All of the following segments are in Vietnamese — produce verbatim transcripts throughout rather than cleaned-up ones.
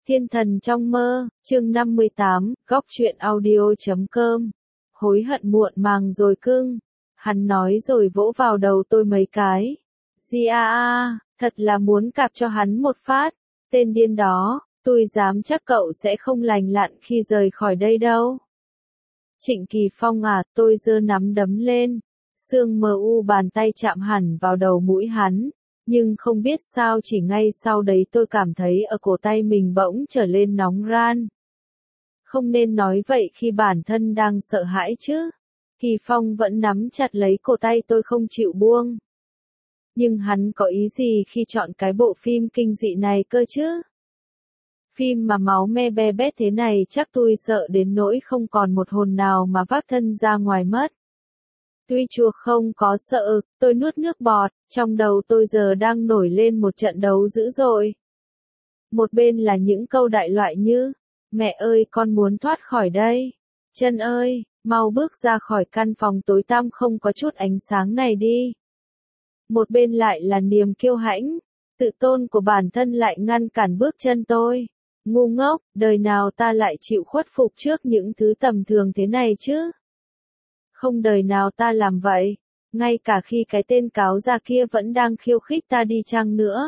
Thiên thần trong mơ, chương năm mươi tám, góc truyện audio.com. Hối hận muộn màng rồi cưng. Hắn nói rồi vỗ vào đầu tôi mấy cái. Di a a, thật là muốn cạp cho hắn một phát. Tên điên đó, tôi dám chắc cậu sẽ không lành lặn khi rời khỏi đây đâu. Trịnh Kỳ Phong à, tôi giơ nắm đấm lên. Sương mờ u bàn tay chạm hẳn vào đầu mũi hắn. Nhưng không biết sao chỉ ngay sau đấy tôi cảm thấy ở cổ tay mình bỗng trở lên nóng ran. Không nên nói vậy khi bản thân đang sợ hãi chứ. Kỳ Phong vẫn nắm chặt lấy cổ tay tôi không chịu buông. Nhưng hắn có ý gì khi chọn cái bộ phim kinh dị này cơ chứ? Phim mà máu me be bét thế này chắc tôi sợ đến nỗi không còn một hồn nào mà vác thân ra ngoài mất. Tuy chuộc không có sợ, tôi nuốt nước bọt, trong đầu tôi giờ đang nổi lên một trận đấu dữ dội. Một bên là những câu đại loại như, mẹ ơi con muốn thoát khỏi đây, chân ơi, mau bước ra khỏi căn phòng tối tăm không có chút ánh sáng này đi. Một bên lại là niềm kiêu hãnh, tự tôn của bản thân lại ngăn cản bước chân tôi. Ngu ngốc, đời nào ta lại chịu khuất phục trước những thứ tầm thường thế này chứ? Không đời nào ta làm vậy, ngay cả khi cái tên cáo già kia vẫn đang khiêu khích ta đi chăng nữa.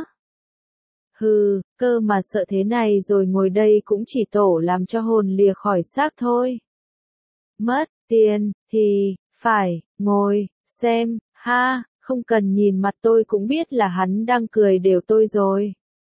Hừ, cơ mà sợ thế này rồi ngồi đây cũng chỉ tổ làm cho hồn lìa khỏi xác thôi. Mất tiền, thì, phải, ngồi, xem, ha, không cần nhìn mặt tôi cũng biết là hắn đang cười đều tôi rồi.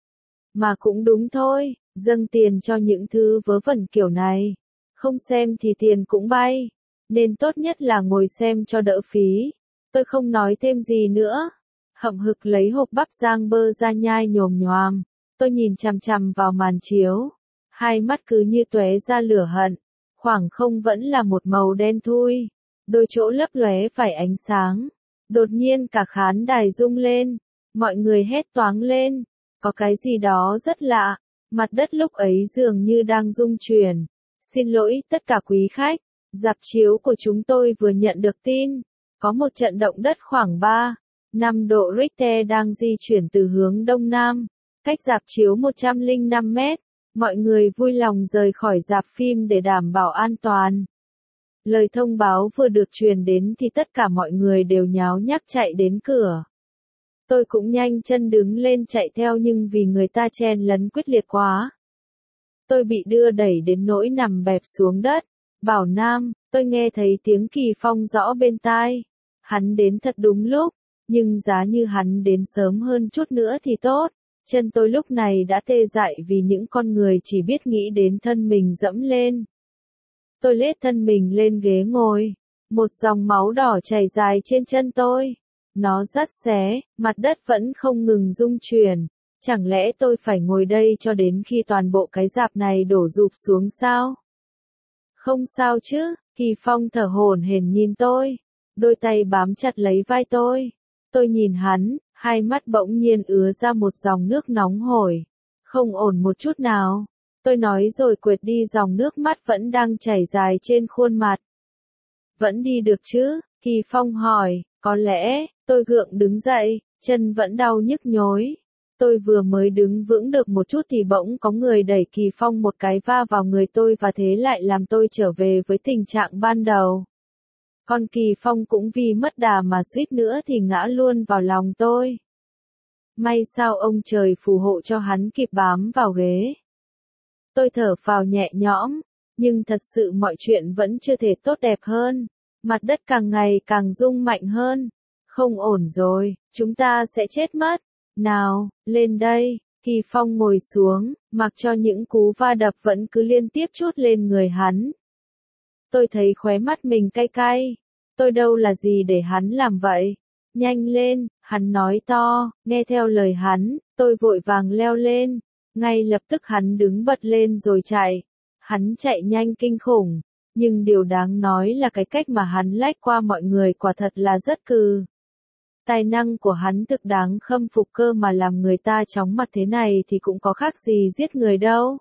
Mà cũng đúng thôi, dâng tiền cho những thứ vớ vẩn kiểu này. Không xem thì tiền cũng bay. Nên tốt nhất là ngồi xem cho đỡ phí. Tôi không nói thêm gì nữa. Hậm hực lấy hộp bắp rang bơ ra nhai nhồm nhoàm. Tôi nhìn chằm chằm vào màn chiếu. Hai mắt cứ như tóe ra lửa hận. Khoảng không vẫn là một màu đen thui. Đôi chỗ lấp lóe phải ánh sáng. Đột nhiên cả khán đài rung lên. Mọi người hét toáng lên. Có cái gì đó rất lạ. Mặt đất lúc ấy dường như đang rung chuyển. Xin lỗi tất cả quý khách. Rạp chiếu của chúng tôi vừa nhận được tin, có một trận động đất khoảng ba, năm độ Richter đang di chuyển từ hướng đông nam, cách rạp chiếu một trăm lẻ năm mét. Mọi người vui lòng rời khỏi rạp phim để đảm bảo an toàn. Lời thông báo vừa được truyền đến thì tất cả mọi người đều nháo nhác chạy đến cửa. Tôi cũng nhanh chân đứng lên chạy theo nhưng vì người ta chen lấn quyết liệt quá. Tôi bị đưa đẩy đến nỗi nằm bẹp xuống đất. Bảo Nam, tôi nghe thấy tiếng Kỳ Phong rõ bên tai. Hắn đến thật đúng lúc, nhưng giá như hắn đến sớm hơn chút nữa thì tốt. Chân tôi lúc này đã tê dại vì những con người chỉ biết nghĩ đến thân mình dẫm lên. Tôi lết thân mình lên ghế ngồi. Một dòng máu đỏ chảy dài trên chân tôi. Nó rát xé, mặt đất vẫn không ngừng rung chuyển. Chẳng lẽ tôi phải ngồi đây cho đến khi toàn bộ cái rạp này đổ rụp xuống sao? Không sao chứ, Kỳ Phong thở hổn hển nhìn tôi, đôi tay bám chặt lấy vai tôi. Tôi nhìn hắn, hai mắt bỗng nhiên ứa ra một dòng nước nóng hổi. Không ổn một chút nào. Tôi nói rồi quệt đi dòng nước mắt vẫn đang chảy dài trên khuôn mặt. Vẫn đi được chứ? Kỳ Phong hỏi, có lẽ, tôi gượng đứng dậy, chân vẫn đau nhức nhối. Tôi vừa mới đứng vững được một chút thì bỗng có người đẩy Kỳ Phong một cái va vào người tôi và thế lại làm tôi trở về với tình trạng ban đầu. Còn Kỳ Phong cũng vì mất đà mà suýt nữa thì ngã luôn vào lòng tôi. May sao ông trời phù hộ cho hắn kịp bám vào ghế. Tôi thở phào nhẹ nhõm, nhưng thật sự mọi chuyện vẫn chưa thể tốt đẹp hơn. Mặt đất càng ngày càng rung mạnh hơn. Không ổn rồi, chúng ta sẽ chết mất. Nào, lên đây, Kỳ Phong ngồi xuống, mặc cho những cú va đập vẫn cứ liên tiếp trút lên người hắn. Tôi thấy khóe mắt mình cay cay, tôi đâu là gì để hắn làm vậy. Nhanh lên, hắn nói to, nghe theo lời hắn, tôi vội vàng leo lên. Ngay lập tức hắn đứng bật lên rồi chạy. Hắn chạy nhanh kinh khủng, nhưng điều đáng nói là cái cách mà hắn lách qua mọi người quả thật là rất cừ. Tài năng của hắn thực đáng khâm phục cơ mà làm người ta chóng mặt thế này thì cũng có khác gì giết người đâu.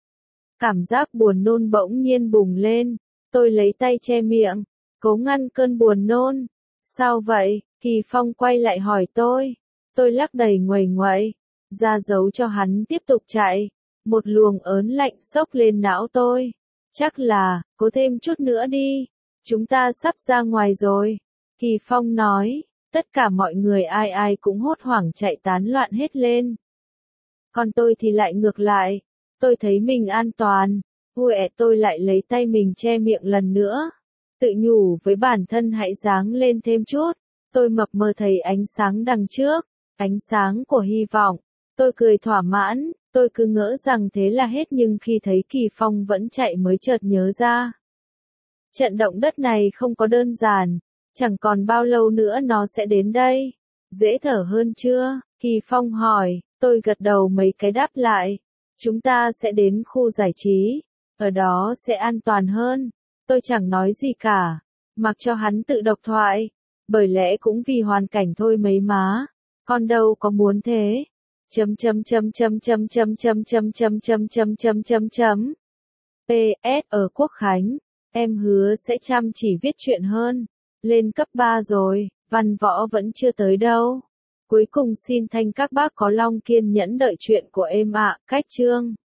Cảm giác buồn nôn bỗng nhiên bùng lên, tôi lấy tay che miệng, cố ngăn cơn buồn nôn. Sao vậy? Kỳ Phong quay lại hỏi tôi. Tôi lắc đầy nguầy nguậy, ra dấu cho hắn tiếp tục chạy. Một luồng ớn lạnh xốc lên não tôi. Chắc là, cố thêm chút nữa đi. Chúng ta sắp ra ngoài rồi. Kỳ Phong nói, tất cả mọi người ai ai cũng hốt hoảng chạy tán loạn hết lên. Còn tôi thì lại ngược lại. Tôi thấy mình an toàn. Ui ẹ tôi lại lấy tay mình che miệng lần nữa. Tự nhủ với bản thân hãy ráng lên thêm chút. Tôi mập mờ thấy ánh sáng đằng trước. Ánh sáng của hy vọng. Tôi cười thỏa mãn. Tôi cứ ngỡ rằng thế là hết nhưng khi thấy Kỳ Phong vẫn chạy mới chợt nhớ ra. Trận động đất này không có đơn giản. Chẳng còn bao lâu nữa nó sẽ đến đây. Dễ thở hơn chưa? Kỳ Phong hỏi. Tôi gật đầu mấy cái đáp lại. Chúng ta sẽ đến khu giải trí. Ở đó sẽ an toàn hơn. Tôi chẳng nói gì cả. Mặc cho hắn tự độc thoại. Bởi lẽ cũng vì hoàn cảnh thôi mấy má. Con đâu có muốn thế. Chấm chấm chấm chấm chấm chấm chấm chấm chấm chấm chấm chấm chấm chấm. pê ét ở Quốc Khánh. Em hứa sẽ chăm chỉ viết truyện hơn. Lên cấp ba rồi, văn võ vẫn chưa tới đâu. Cuối cùng xin thanh các bác có long kiên nhẫn đợi chuyện của em ạ. Cách chương